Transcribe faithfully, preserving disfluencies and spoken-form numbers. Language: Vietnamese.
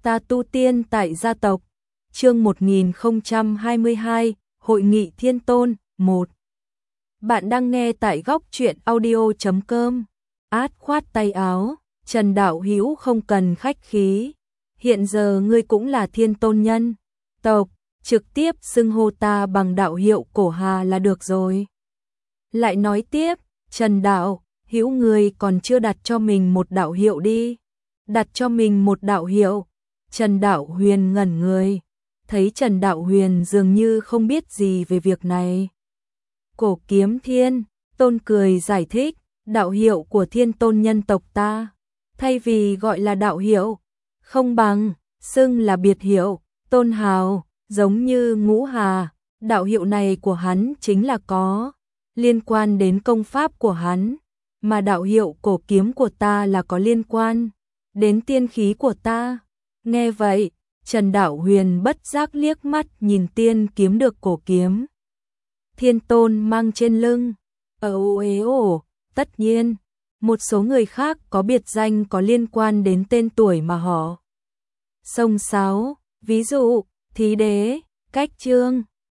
Ta tu tiên tại gia tộc. Chương một nghìn không trăm hai mươi hai, Hội nghị Thiên Tôn, một. Bạn đang nghe tại góc truyện audio chấm com. Át khoát tay áo, Trần Đạo Hữu không cần khách khí. Hiện giờ ngươi cũng là Thiên Tôn nhân tộc, trực tiếp xưng hô ta bằng đạo hiệu Cổ Hà là được rồi. Lại nói tiếp, Trần Đạo Hữu ngươi còn chưa đặt cho mình một đạo hiệu đi. Đặt cho mình một đạo hiệu. Trần Đạo Huyền ngẩn người, thấy Trần Đạo Huyền dường như không biết gì về việc này. Cổ Kiếm Thiên Tôn cười giải thích, đạo hiệu của Thiên Tôn nhân tộc ta, thay vì gọi là đạo hiệu, không bằng xưng là biệt hiệu, tôn hào, giống như Ngũ Hà. Đạo hiệu này của hắn chính là có liên quan đến công pháp của hắn, mà đạo hiệu Cổ Kiếm của ta là có liên quan đến tiên khí của ta. Nghe vậy, Trần Đạo Huyền bất giác liếc mắt nhìn tiên kiếm được Cổ Kiếm Thiên Tôn mang trên lưng. Ồ ế ồ, tất nhiên, một số người khác có biệt danh có liên quan đến tên tuổi mà họ xông xáo, ví dụ, Thí Đế, Cách Trương,